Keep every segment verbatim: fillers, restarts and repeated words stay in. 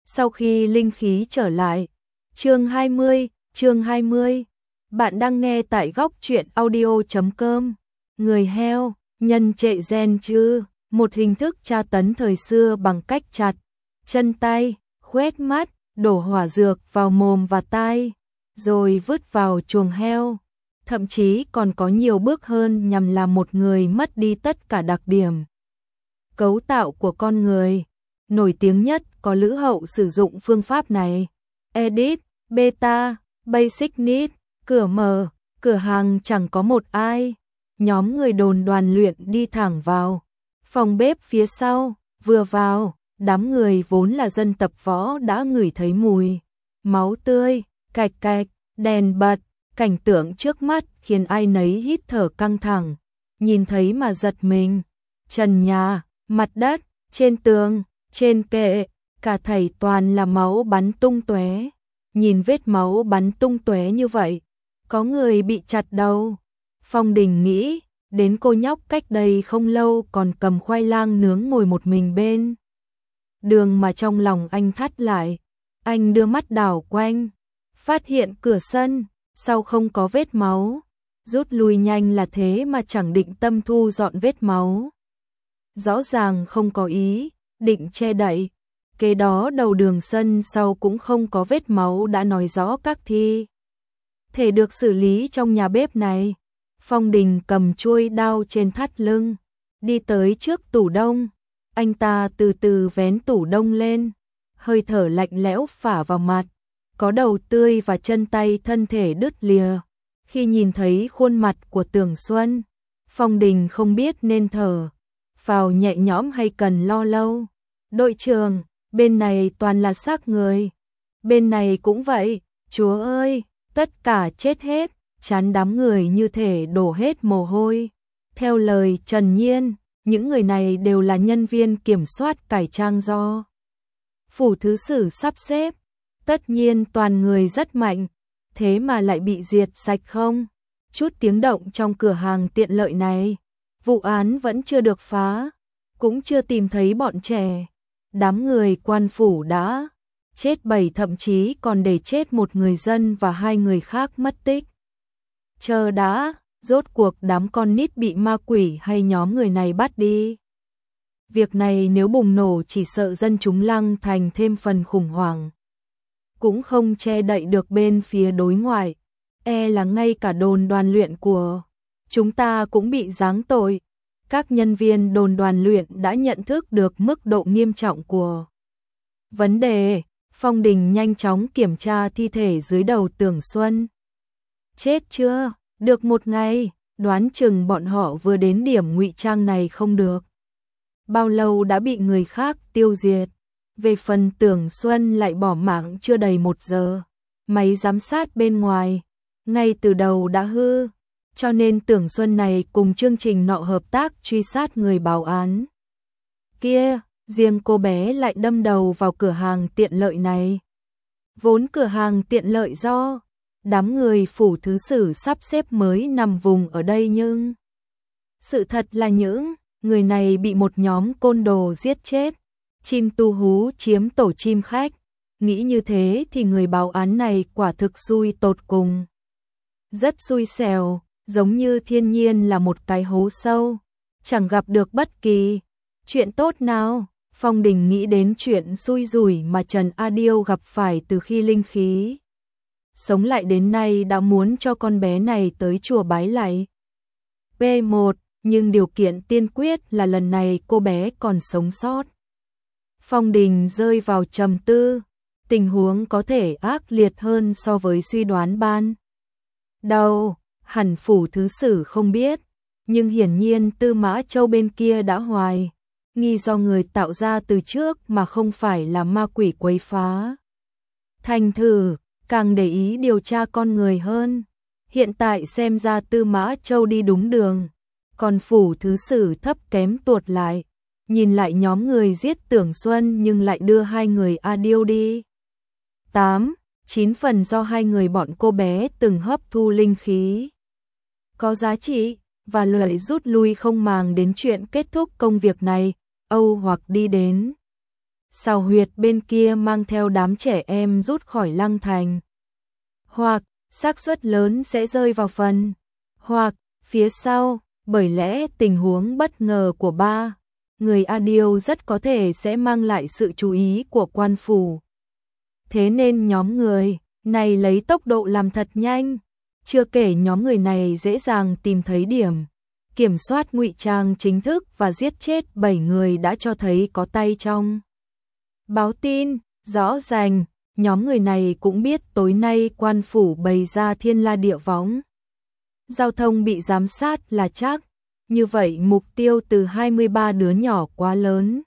Sau khi linh khí trở lại. Chương hai mươi, chương hai mươi. Bạn đang nghe tại góc truyện audio chấm com. Người heo, nhân trệ gen chứ, một hình thức tra tấn thời xưa bằng cách chặt chân tay, khuét mắt, đổ hỏa dược vào mồm và tai, rồi vứt vào chuồng heo. Thậm chí còn có nhiều bước hơn nhằm làm một người mất đi tất cả đặc điểm cấu tạo của con người. Nổi tiếng nhất có Lữ Hậu sử dụng phương pháp này. Edit, Beta, Basic Need, cửa mở, cửa hàng chẳng có một ai. Nhóm người đồn đoàn luyện đi thẳng vào phòng bếp phía sau, vừa vào, đám người vốn là dân tập võ đã ngửi thấy mùi máu tươi, cạch cạch, đèn bật, cảnh tượng trước mắt khiến ai nấy hít thở căng thẳng, nhìn thấy mà giật mình. Trần nhà, mặt đất, trên tường, trên kệ, cả thảy toàn là máu bắn tung tóe. Nhìn vết máu bắn tung tóe như vậy, có người bị chặt đầu. Phong Đình nghĩ đến cô nhóc cách đây không lâu còn cầm khoai lang nướng ngồi một mình bên đường mà trong lòng anh thắt lại. Anh đưa mắt đảo quanh, phát hiện cửa sân sau không có vết máu, rút lui nhanh là thế mà chẳng định tâm thu dọn vết máu. Rõ ràng không có ý định che đậy. Kế đó đầu đường sân sau cũng không có vết máu đã nói rõ các thi thể được xử lý trong nhà bếp này. Phong Đình cầm chuôi đao trên thắt lưng, đi tới trước tủ đông. Anh ta từ từ vén tủ đông lên, hơi thở lạnh lẽo phả vào mặt, có đầu tươi và chân tay thân thể đứt lìa. Khi nhìn thấy khuôn mặt của Tưởng Xuân, Phong Đình không biết nên thở phào nhẹ nhõm hay cần lo lâu. Đội trưởng, bên này toàn là xác người. Bên này cũng vậy, chúa ơi, tất cả chết hết. Chán đám người như thể đổ hết mồ hôi. Theo lời Trần Nhiên, những người này đều là nhân viên kiểm soát cải trang do phủ thứ sử sắp xếp. Tất nhiên toàn người rất mạnh, thế mà lại bị diệt sạch không chút tiếng động trong cửa hàng tiện lợi này. Vụ án vẫn chưa được phá, cũng chưa tìm thấy bọn trẻ. Đám người quan phủ đã chết bảy, thậm chí còn để chết một người dân và hai người khác mất tích. Chờ đã, rốt cuộc đám con nít bị ma quỷ hay nhóm người này bắt đi. Việc này nếu bùng nổ chỉ sợ dân chúng Lăng Thành thêm phần khủng hoảng. Cũng không che đậy được bên phía đối ngoại. E là ngay cả đồn đoàn luyện của chúng ta cũng bị giáng tội. Các nhân viên đồn đoàn luyện đã nhận thức được mức độ nghiêm trọng của vấn đề. Phong Đình nhanh chóng kiểm tra thi thể dưới đầu Tưởng Xuân. Chết chưa? Được một ngày, đoán chừng bọn họ vừa đến điểm ngụy trang này không được bao lâu đã bị người khác tiêu diệt. Về phần Tưởng Xuân lại bỏ mạng chưa đầy một giờ. Máy giám sát bên ngoài ngay từ đầu đã hư, cho nên Tưởng Xuân này cùng chương trình nọ hợp tác truy sát người báo án kia. Riêng cô bé lại đâm đầu vào cửa hàng tiện lợi này. Vốn cửa hàng tiện lợi do đám người phủ thứ sử sắp xếp mới nằm vùng ở đây, nhưng sự thật là những người này bị một nhóm côn đồ giết chết. Chim tu hú chiếm tổ chim khách. Nghĩ như thế thì người báo án này quả thực xui tột cùng. Rất xui xẻo, giống như thiên nhiên là một cái hố sâu, chẳng gặp được bất kỳ chuyện tốt nào. Phong Đình nghĩ đến chuyện xui rủi mà Trần A Điêu gặp phải từ khi linh khí sống lại đến nay, đã muốn cho con bé này tới chùa bái lạy. P một, nhưng điều kiện tiên quyết là lần này cô bé còn sống sót. Phong Đình rơi vào trầm tư, tình huống có thể ác liệt hơn so với suy đoán ban đầu. Hẳn phủ thứ sử không biết, nhưng hiển nhiên Tư Mã Châu bên kia đã hoài nghi do người tạo ra từ trước mà không phải là ma quỷ quấy phá. Thành thử càng để ý điều tra con người hơn. Hiện tại xem ra Tư Mã Châu đi đúng đường, còn phủ thứ sử thấp kém tuột lại. Nhìn lại nhóm người giết Tưởng Xuân nhưng lại đưa hai người A Điêu đi. Tám, chín phần do hai người bọn cô bé từng hấp thu linh khí có giá trị và lợi rút lui không màng đến chuyện kết thúc công việc này. Âu hoặc đi đến Sào huyệt bên kia mang theo đám trẻ em rút khỏi lăng thành. Hoặc, xác suất lớn sẽ rơi vào phần. Hoặc, phía sau, bởi lẽ tình huống bất ngờ của ba người A Điêu rất có thể sẽ mang lại sự chú ý của quan phủ. Thế nên nhóm người này lấy tốc độ làm thật nhanh, chưa kể nhóm người này dễ dàng tìm thấy điểm kiểm soát ngụy trang chính thức và giết chết bảy người đã cho thấy có tay trong. Báo tin, rõ ràng, nhóm người này cũng biết tối nay quan phủ bày ra thiên la địa võng. Giao thông bị giám sát là chắc, như vậy mục tiêu từ hai mươi ba đứa nhỏ quá lớn.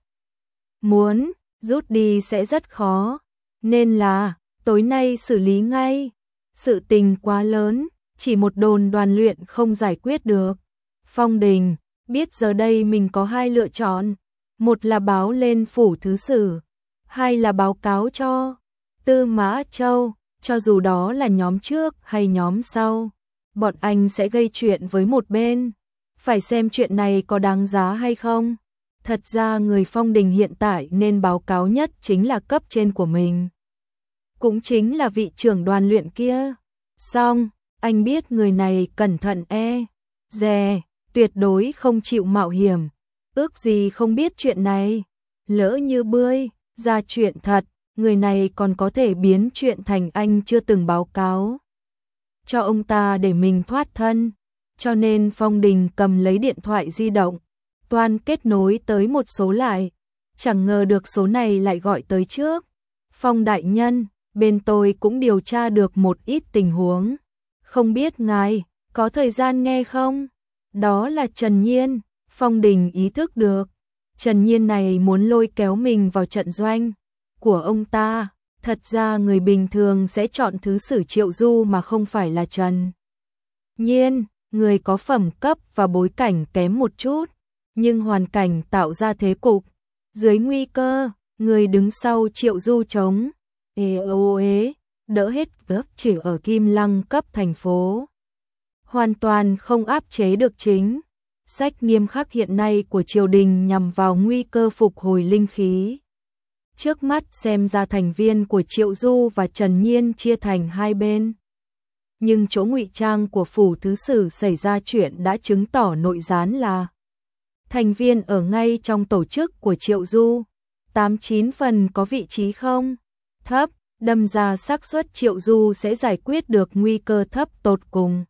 Muốn rút đi sẽ rất khó, nên là tối nay xử lý ngay. Sự tình quá lớn, chỉ một đồn đoàn luyện không giải quyết được. Phong Đình biết giờ đây mình có hai lựa chọn, một là báo lên phủ thứ sử, hai là báo cáo cho Tư Mã Châu, cho dù đó là nhóm trước hay nhóm sau, bọn anh sẽ gây chuyện với một bên, phải xem chuyện này có đáng giá hay không. Thật ra người Phong Đình hiện tại nên báo cáo nhất chính là cấp trên của mình, cũng chính là vị trưởng đoàn luyện kia. Xong, anh biết người này cẩn thận e, dè, tuyệt đối không chịu mạo hiểm, ước gì không biết chuyện này. Lỡ như bươi ra chuyện thật, người này còn có thể biến chuyện thành anh chưa từng báo cáo cho ông ta để mình thoát thân. Cho nên Phong Đình cầm lấy điện thoại di động, toan kết nối tới một số lại, chẳng ngờ được số này lại gọi tới trước. Phong đại nhân, bên tôi cũng điều tra được một ít tình huống, không biết ngài có thời gian nghe không? Đó là Trần Nhiên. Phong Đình ý thức được Trần Nhiên này muốn lôi kéo mình vào trận doanh của ông ta. Thật ra người bình thường sẽ chọn thứ sử Triệu Du mà không phải là Trần Nhiên, người có phẩm cấp và bối cảnh kém một chút, nhưng hoàn cảnh tạo ra thế cục dưới nguy cơ, người đứng sau Triệu Du chống ê ô ế, đỡ hết lớp chỉ ở Kim Lăng cấp thành phố, hoàn toàn không áp chế được chính sách nghiêm khắc hiện nay của triều đình nhằm vào nguy cơ phục hồi linh khí. Trước mắt xem ra thành viên của Triệu Du và Trần Nhiên chia thành hai bên. Nhưng chỗ ngụy trang của phủ thứ sử xảy ra chuyện đã chứng tỏ nội gián là thành viên ở ngay trong tổ chức của Triệu Du. Tám chín phần có vị trí không thấp, đâm ra xác suất Triệu Du sẽ giải quyết được nguy cơ thấp tột cùng.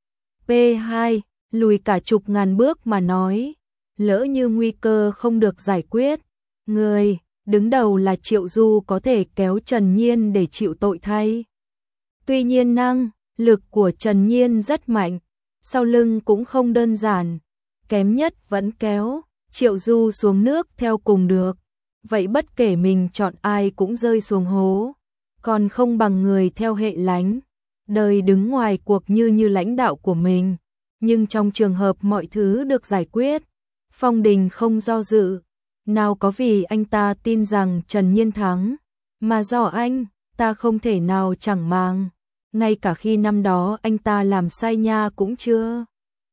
P hai, lùi cả chục ngàn bước mà nói, lỡ như nguy cơ không được giải quyết, người đứng đầu là Triệu Du có thể kéo Trần Nhiên để chịu tội thay. Tuy nhiên năng lực của Trần Nhiên rất mạnh, sau lưng cũng không đơn giản, kém nhất vẫn kéo Triệu Du xuống nước theo cùng được. Vậy bất kể mình chọn ai cũng rơi xuống hố, còn không bằng người theo hệ lánh, đời đứng ngoài cuộc như như lãnh đạo của mình. Nhưng trong trường hợp mọi thứ được giải quyết, Phong Đình không do dự, nào có vì anh ta tin rằng Trần Nhiên thắng, mà do anh ta không thể nào chẳng màng, ngay cả khi năm đó anh ta làm sai nha cũng chưa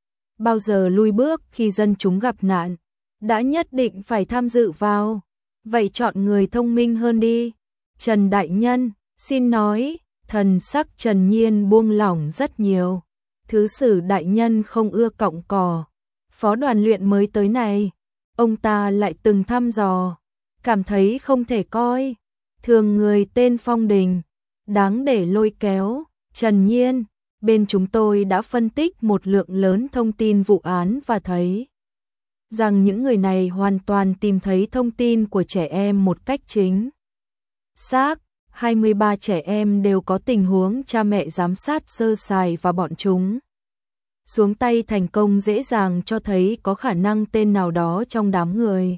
bao giờ lui bước khi dân chúng gặp nạn, đã nhất định phải tham dự vào. Vậy chọn người thông minh hơn đi. Trần đại nhân, xin nói. Thần sắc Trần Nhiên buông lỏng rất nhiều. Thứ sử đại nhân không ưa cọng cỏ. Phó đoàn luyện mới tới này, ông ta lại từng thăm dò, cảm thấy không thể coi thường người tên Phong Đình, đáng để lôi kéo. Trần Nhiên, bên chúng tôi đã phân tích một lượng lớn thông tin vụ án và thấy rằng những người này hoàn toàn tìm thấy thông tin của trẻ em một cách chính xác. hai mươi ba trẻ em đều có tình huống cha mẹ giám sát sơ sài và bọn chúng xuống tay thành công dễ dàng cho thấy có khả năng tên nào đó trong đám người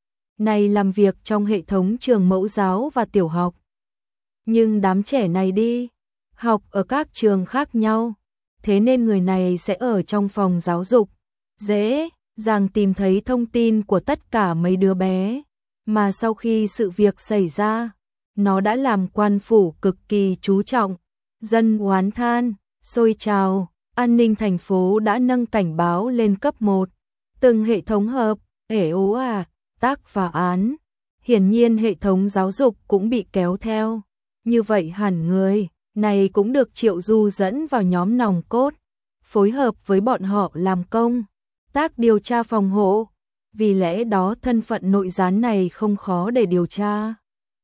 này làm việc trong hệ thống trường mẫu giáo và tiểu học. Nhưng đám trẻ này đi học ở các trường khác nhau, thế nên người này sẽ ở trong phòng giáo dục, dễ dàng tìm thấy thông tin của tất cả mấy đứa bé, mà sau khi sự việc xảy ra, nó đã làm quan phủ cực kỳ chú trọng. Dân oán than, sôi trào, an ninh thành phố đã nâng cảnh báo lên cấp một, từng hệ thống hợp, ể ố à, tác và án, hiển nhiên hệ thống giáo dục cũng bị kéo theo. Như vậy hẳn người này cũng được Triệu Du dẫn vào nhóm nòng cốt, phối hợp với bọn họ làm công tác điều tra phòng hộ. Vì lẽ đó thân phận nội gián này không khó để điều tra.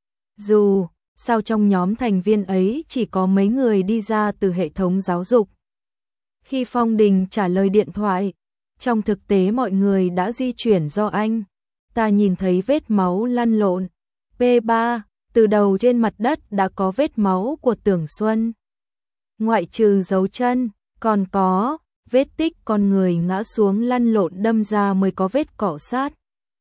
Dù sao trong nhóm thành viên ấy chỉ có mấy người đi ra từ hệ thống giáo dục. Khi Phong Đình trả lời điện thoại, trong thực tế mọi người đã di chuyển do anh. Ta nhìn thấy vết máu lăn lộn. P ba, từ đầu trên mặt đất đã có vết máu của Tưởng Xuân. Ngoại trừ dấu chân, còn có vết tích con người ngã xuống lăn lộn đâm ra mới có vết cọ sát.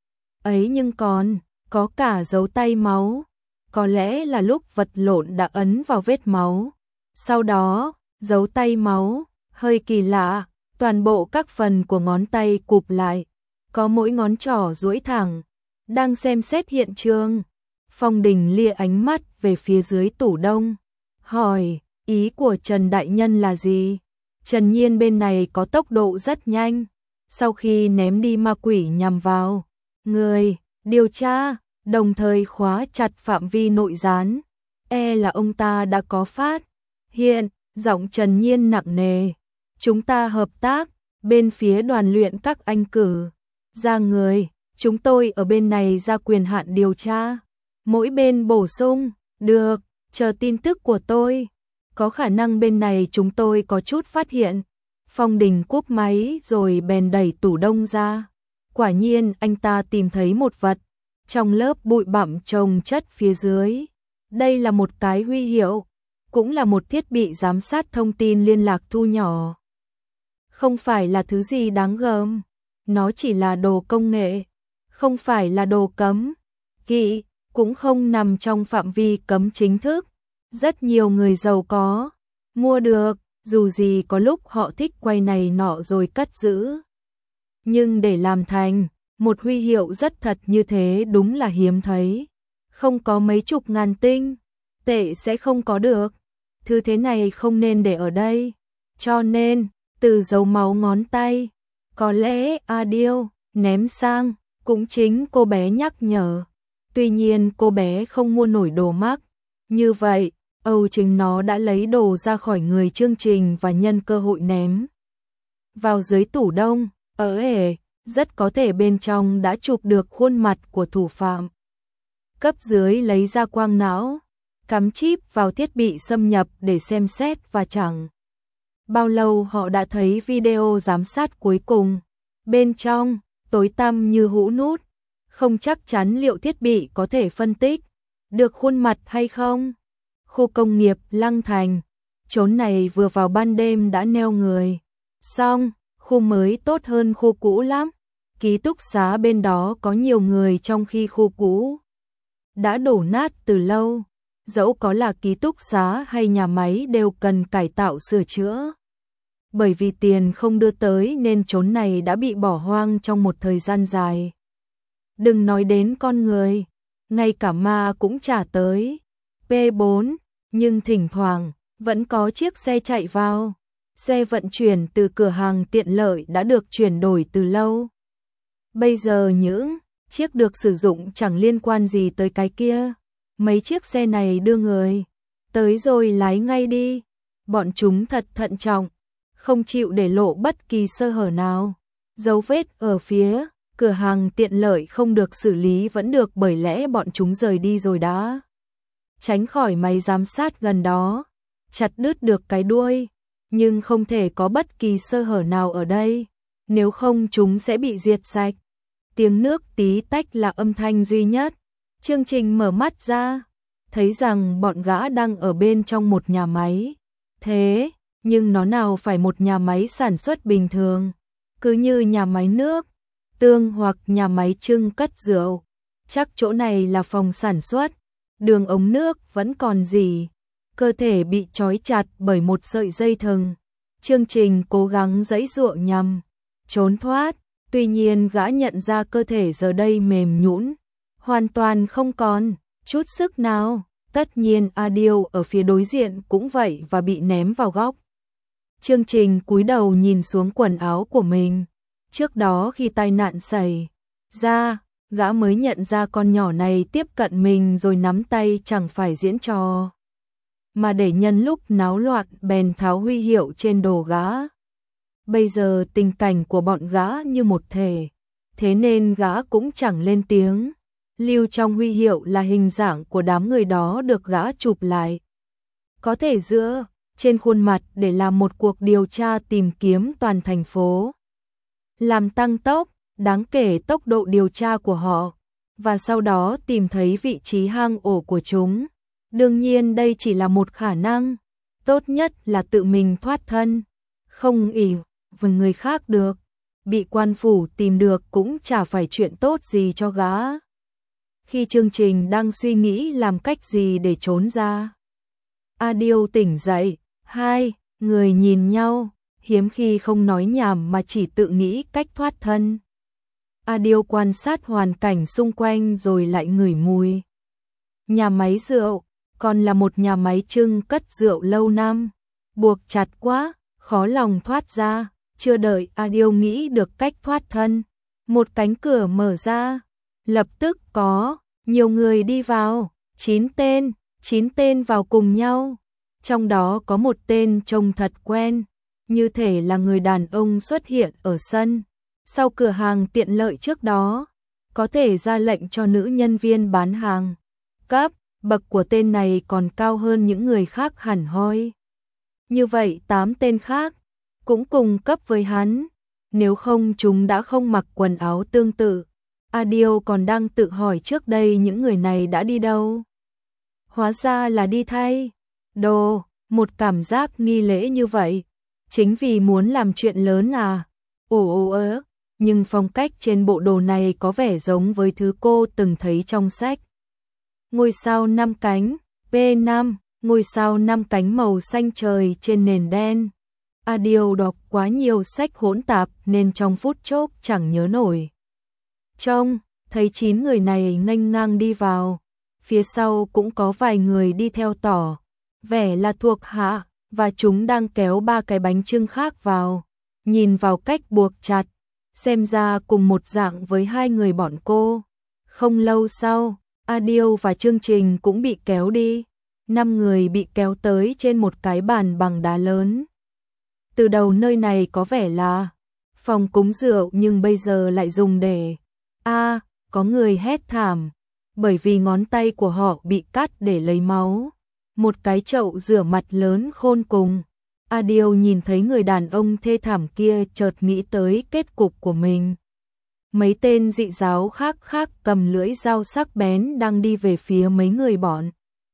Ấy nhưng còn có cả dấu tay máu. Có lẽ là lúc vật lộn đã ấn vào vết máu. Sau đó, dấu tay máu, hơi kỳ lạ, toàn bộ các phần của ngón tay cụp lại. Có mỗi ngón trỏ duỗi thẳng, đang xem xét hiện trường. Phong Đình lia ánh mắt về phía dưới tủ đông, hỏi, ý của Trần Đại Nhân là gì? Trần Nhiên bên này có tốc độ rất nhanh. Sau khi ném đi ma quỷ nhằm vào người điều tra, đồng thời khóa chặt phạm vi nội gián, e là ông ta đã có phát hiện. Giọng Trần Nhiên nặng nề, chúng ta hợp tác, bên phía đoàn luyện các anh cử ra người, chúng tôi ở bên này ra quyền hạn điều tra, mỗi bên bổ sung, được, chờ tin tức của tôi. Có khả năng bên này chúng tôi có chút phát hiện. Phong Đình cúp máy rồi bèn đẩy tủ đông ra. Quả nhiên anh ta tìm thấy một vật trong lớp bụi bặm chồng chất phía dưới. Đây là một cái huy hiệu, cũng là một thiết bị giám sát thông tin liên lạc thu nhỏ. Không phải là thứ gì đáng gờm, nó chỉ là đồ công nghệ, không phải là đồ cấm kỵ, cũng không nằm trong phạm vi cấm chính thức. Rất nhiều người giàu có mua được, dù gì có lúc họ thích quay này nọ rồi cất giữ. Nhưng để làm thành một huy hiệu rất thật như thế đúng là hiếm thấy. Không có mấy chục ngàn tinh tệ sẽ không có được. Thứ thế này không nên để ở đây. Cho nên, từ dấu máu ngón tay, có lẽ A Điêu ném sang, cũng chính cô bé nhắc nhở. Tuy nhiên cô bé không mua nổi đồ mắc. Như vậy, Âu Trình nó đã lấy đồ ra khỏi người chương trình và nhân cơ hội ném vào dưới tủ đông. Ở ể, rất có thể bên trong đã chụp được khuôn mặt của thủ phạm. Cấp dưới lấy ra quang não, cắm chip vào thiết bị xâm nhập để xem xét và chẳng bao lâu họ đã thấy video giám sát cuối cùng. Bên trong, tối tăm như hũ nút, không chắc chắn liệu thiết bị có thể phân tích được khuôn mặt hay không. Khu công nghiệp Lăng Thành, chốn này vừa vào ban đêm đã neo người. Xong, khu mới tốt hơn khu cũ lắm. Ký túc xá bên đó có nhiều người trong khi khu cũ đã đổ nát từ lâu. Dẫu có là ký túc xá hay nhà máy đều cần cải tạo sửa chữa. Bởi vì tiền không đưa tới nên chốn này đã bị bỏ hoang trong một thời gian dài. Đừng nói đến con người, ngay cả ma cũng chả tới. P bốn, nhưng thỉnh thoảng vẫn có chiếc xe chạy vào. Xe vận chuyển từ cửa hàng tiện lợi đã được chuyển đổi từ lâu. Bây giờ những chiếc được sử dụng chẳng liên quan gì tới cái kia. Mấy chiếc xe này đưa người tới rồi lái ngay đi. Bọn chúng thật thận trọng, không chịu để lộ bất kỳ sơ hở nào. Dấu vết ở phía cửa hàng tiện lợi không được xử lý vẫn được, bởi lẽ bọn chúng rời đi rồi đã tránh khỏi máy giám sát gần đó, chặt đứt được cái đuôi, nhưng không thể có bất kỳ sơ hở nào ở đây, nếu không chúng sẽ bị diệt sạch. Tiếng nước tí tách là âm thanh duy nhất. Chương Trình mở mắt ra, thấy rằng bọn gã đang ở bên trong một nhà máy. Thế, nhưng nó nào phải một nhà máy sản xuất bình thường, cứ như nhà máy nước, tương hoặc nhà máy trưng cất rượu. Chắc chỗ này là phòng sản xuất, đường ống nước vẫn còn rỉ, cơ thể bị trói chặt bởi một sợi dây thừng. Chương Trình cố gắng giãy giụa nhằm trốn thoát, tuy nhiên gã nhận ra cơ thể giờ đây mềm nhũn, hoàn toàn không còn chút sức nào. Tất nhiên A Điêu ở phía đối diện cũng vậy và bị ném vào góc. Chương Trình cúi đầu nhìn xuống quần áo của mình. Trước đó khi tai nạn xảy ra, gã mới nhận ra con nhỏ này tiếp cận mình rồi nắm tay chẳng phải diễn trò, mà để nhân lúc náo loạn bèn tháo huy hiệu trên đồ gã. Bây giờ tình cảnh của bọn gã như một thể, thế nên gã cũng chẳng lên tiếng. Lưu trong huy hiệu là hình dạng của đám người đó được gã chụp lại. Có thể dựa trên khuôn mặt để làm một cuộc điều tra tìm kiếm toàn thành phố. Làm tăng tốc, đáng kể tốc độ điều tra của họ, và sau đó tìm thấy vị trí hang ổ của chúng. Đương nhiên đây chỉ là một khả năng, tốt nhất là tự mình thoát thân, không ỷ vào người khác được. Bị quan phủ tìm được cũng chả phải chuyện tốt gì cho gã. Khi chương trình đang suy nghĩ làm cách gì để trốn ra, Adil tỉnh dậy, hai người nhìn nhau, hiếm khi không nói nhảm mà chỉ tự nghĩ cách thoát thân. Adil quan sát hoàn cảnh xung quanh rồi lại ngửi mùi. Nhà máy rượu, còn là một nhà máy trưng cất rượu lâu năm, buộc chặt quá, khó lòng thoát ra. Chưa đợi Adil nghĩ được cách thoát thân, một cánh cửa mở ra, lập tức có nhiều người đi vào, chín tên, chín tên vào cùng nhau. Trong đó có một tên trông thật quen, như thể là người đàn ông xuất hiện ở sân sau cửa hàng tiện lợi trước đó, có thể ra lệnh cho nữ nhân viên bán hàng. Cấp bậc của tên này còn cao hơn những người khác hẳn hoi. Như vậy tám tên khác cũng cùng cấp với hắn, nếu không chúng đã không mặc quần áo tương tự. Adil còn đang tự hỏi trước đây những người này đã đi đâu. Hóa ra là đi thay đồ, một cảm giác nghi lễ như vậy, chính vì muốn làm chuyện lớn à. Ồ ồ ớ, nhưng phong cách trên bộ đồ này có vẻ giống với thứ cô từng thấy trong sách. Ngôi sao năm cánh, P năm, ngôi sao năm cánh màu xanh trời trên nền đen. Adil đọc quá nhiều sách hỗn tạp nên trong phút chốc chẳng nhớ nổi. Trông, thấy chín người này nghênh ngang đi vào, phía sau cũng có vài người đi theo tỏ vẻ là thuộc hạ, và chúng đang kéo ba cái bánh chưng khác vào, nhìn vào cách buộc chặt, xem ra cùng một dạng với hai người bọn cô. Không lâu sau, Adil và chương trình cũng bị kéo đi, năm người bị kéo tới trên một cái bàn bằng đá lớn. Từ đầu nơi này có vẻ là phòng cúng rượu nhưng bây giờ lại dùng để... a à, có người hét thảm, bởi vì ngón tay của họ bị cắt để lấy máu. Một cái chậu rửa mặt lớn khôn cùng. Adil nhìn thấy người đàn ông thê thảm kia chợt nghĩ tới kết cục của mình. Mấy tên dị giáo khác khác cầm lưỡi dao sắc bén đang đi về phía mấy người bọn.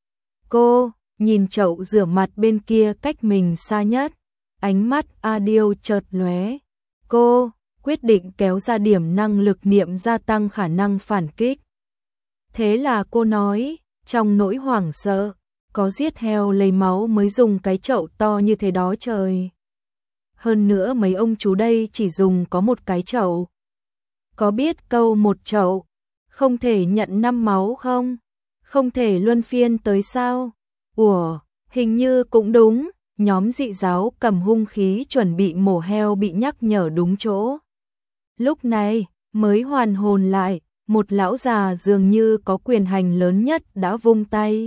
Cô nhìn chậu rửa mặt bên kia cách mình xa nhất. Ánh mắt Adil chợt lóe. Cô quyết định kéo ra điểm năng lực niệm gia tăng khả năng phản kích. Thế là cô nói, trong nỗi hoảng sợ, có giết heo lấy máu mới dùng cái chậu to như thế đó trời. Hơn nữa mấy ông chú đây chỉ dùng có một cái chậu. Có biết câu một chậu, không thể nhận năm máu không? Không thể luân phiên tới sao? Ủa, hình như cũng đúng. Nhóm dị giáo cầm hung khí chuẩn bị mổ heo bị nhắc nhở đúng chỗ. Lúc này, mới hoàn hồn lại, một lão già dường như có quyền hành lớn nhất đã vung tay.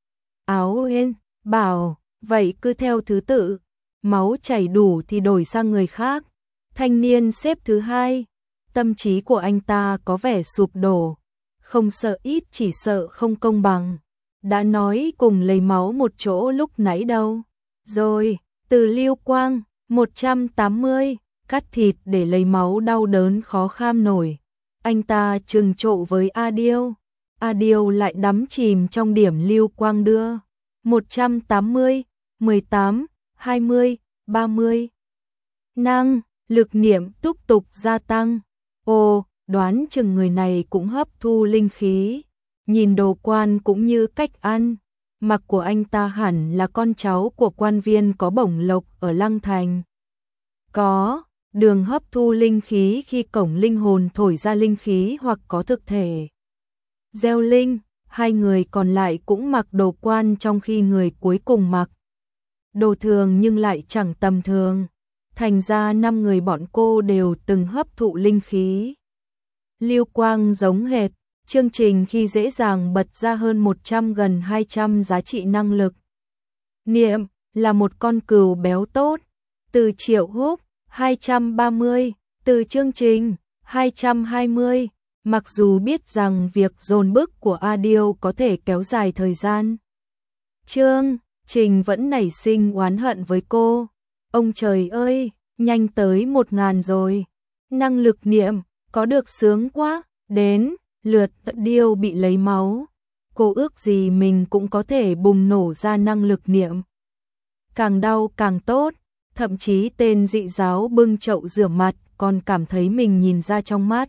Áo lên, bảo, vậy cứ theo thứ tự, máu chảy đủ thì đổi sang người khác. Thanh niên xếp thứ hai, tâm trí của anh ta có vẻ sụp đổ, không sợ ít chỉ sợ không công bằng. Đã nói cùng lấy máu một chỗ lúc nãy đâu. Rồi, từ Lưu Quang, một trăm tám mươi, cắt thịt để lấy máu đau đớn khó kham nổi. Anh ta trừng trộ với Adil. Adil lại đắm chìm trong điểm Lưu Quang đưa. một trăm tám mươi, mười tám, hai mươi, ba mươi. Năng, lực niệm túc tục gia tăng. Ồ, đoán chừng người này cũng hấp thu linh khí. Nhìn đồ quan cũng như cách ăn. Mặc của anh ta hẳn là con cháu của quan viên có bổng lộc ở Lăng Thành. Có đường hấp thu linh khí khi cổng linh hồn thổi ra linh khí hoặc có thực thể gieo linh. Hai người còn lại cũng mặc đồ quan trong khi người cuối cùng mặc đồ thường nhưng lại chẳng tầm thường. Thành ra năm người bọn cô đều từng hấp thụ linh khí. lưu quang giống hệt, chương trình khi dễ dàng bật ra hơn một trăm gần hai trăm giá trị năng lực. Niệm là một con cừu béo tốt, từ Triệu Húc hai trăm ba mươi, từ chương trình hai trăm hai mươi, mặc dù biết rằng việc dồn bức của Adil có thể kéo dài thời gian. Chương trình vẫn nảy sinh oán hận với cô. Ông trời ơi, nhanh tới một ngàn rồi. Năng lực niệm, có được sướng quá, đến, lượt Điêu bị lấy máu. Cô ước gì mình cũng có thể bùng nổ ra năng lực niệm. Càng đau càng tốt, thậm chí tên dị giáo bưng chậu rửa mặt còn cảm thấy mình nhìn ra trong mắt.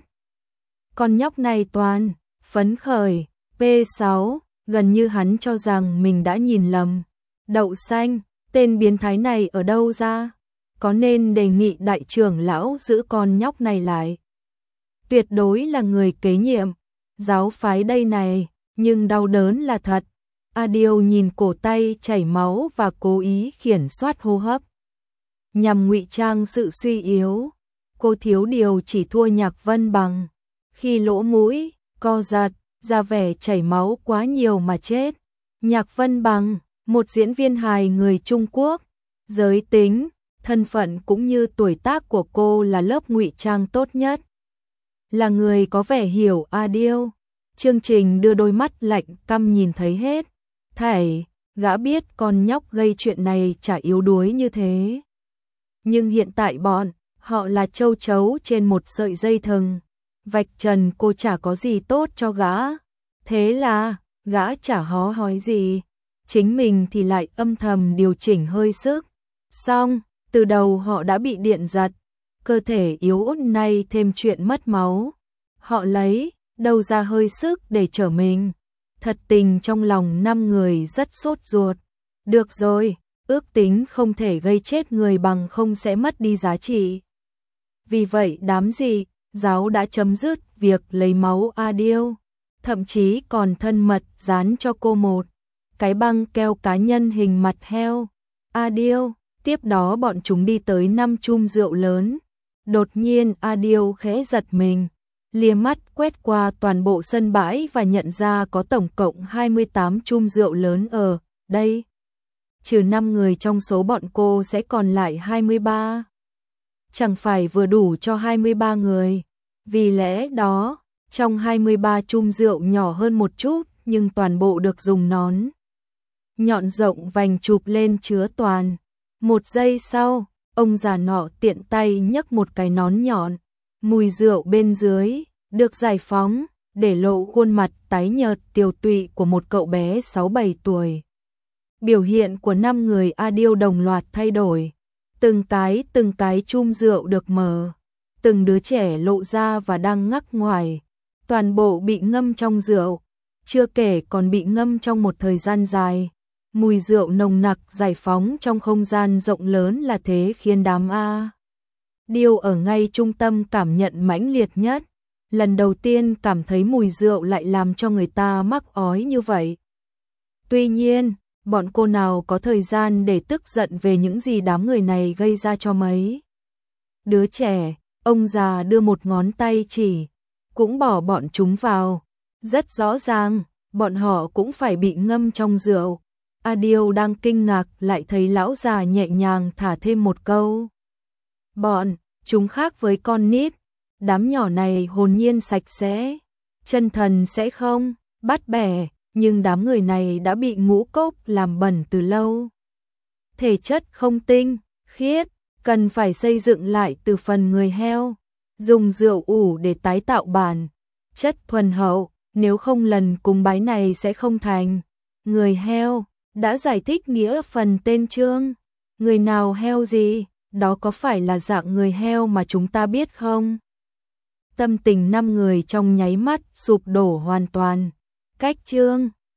Con nhóc này toàn, phấn khởi, P sáu, gần như hắn cho rằng mình đã nhìn lầm. Đậu xanh, tên biến thái này ở đâu ra? Có nên đề nghị đại trưởng lão giữ con nhóc này lại? Tuyệt đối là người kế nhiệm giáo phái đây này, nhưng đau đớn là thật. Adil nhìn cổ tay chảy máu và cố ý kiểm soát hô hấp, nhằm ngụy trang sự suy yếu. Cô thiếu điều chỉ thua Nhạc Vân Bằng, khi lỗ mũi co giật, ra vẻ chảy máu quá nhiều mà chết. Nhạc Vân Bằng, một diễn viên hài người Trung Quốc, giới tính, thân phận cũng như tuổi tác của cô là lớp ngụy trang tốt nhất. Là người có vẻ hiểu Adil, chương trình đưa đôi mắt lạnh căm nhìn thấy hết. Thảy, gã biết con nhóc gây chuyện này chả yếu đuối như thế. Nhưng hiện tại bọn họ là châu chấu trên một sợi dây thừng, vạch trần cô chả có gì tốt cho gã. Thế là, gã chả hó hói gì, chính mình thì lại âm thầm điều chỉnh hơi sức. Xong, từ đầu họ đã bị điện giật, cơ thể yếu ớt này thêm chuyện mất máu. Họ lấy đâu ra hơi sức để chở mình. Thật tình trong lòng năm người rất sốt ruột. Được rồi, ước tính không thể gây chết người bằng không sẽ mất đi giá trị. Vì vậy đám dị giáo đã chấm dứt việc lấy máu Adil, thậm chí còn thân mật dán cho cô một cái băng keo cá nhân hình mặt heo. Adil, tiếp đó bọn chúng đi tới năm chum rượu lớn. Đột nhiên Adil khẽ giật mình, lia mắt quét qua toàn bộ sân bãi và nhận ra có tổng cộng hai mươi tám chum rượu lớn ở đây. Trừ năm người trong số bọn cô sẽ còn lại hai mươi ba. Chẳng phải vừa đủ cho hai mươi ba người. Vì lẽ đó, trong hai mươi ba chum rượu nhỏ hơn một chút nhưng toàn bộ được dùng nón nhọn rộng vành chụp lên chứa toàn. Một giây sau, ông già nọ tiện tay nhấc một cái nón nhọn, mùi rượu bên dưới được giải phóng, để lộ khuôn mặt tái nhợt tiều tụy của một cậu bé sáu bảy tuổi. Biểu hiện của năm người Adil đồng loạt thay đổi, từng cái từng cái chum rượu được mở, từng đứa trẻ lộ ra và đang ngắc ngoài, toàn bộ bị ngâm trong rượu, chưa kể còn bị ngâm trong một thời gian dài. Mùi rượu nồng nặc giải phóng trong không gian rộng lớn là thế khiến đám A Điêu ở ngay trung tâm cảm nhận mãnh liệt nhất. Lần đầu tiên cảm thấy mùi rượu lại làm cho người ta mắc ói như vậy. Tuy nhiên, bọn cô nào có thời gian để tức giận về những gì đám người này gây ra cho mấy đứa trẻ. Ông già đưa một ngón tay chỉ, cũng bỏ bọn chúng vào. Rất rõ ràng, bọn họ cũng phải bị ngâm trong rượu. Adil đang kinh ngạc lại thấy lão già nhẹ nhàng thả thêm một câu. Bọn chúng khác với con nít, đám nhỏ này hồn nhiên sạch sẽ, chân thần sẽ không bắt bẻ, nhưng đám người này đã bị ngũ cốc làm bẩn từ lâu. Thể chất không tinh, khiết, cần phải xây dựng lại từ phần người heo, dùng rượu ủ để tái tạo bản chất thuần hậu, nếu không lần cúng bái này sẽ không thành người heo. Đã giải thích nghĩa phần tên chương. Người nào heo gì, đó có phải là dạng người heo mà chúng ta biết không? Tâm tình năm người trong nháy mắt sụp đổ hoàn toàn. Cách chương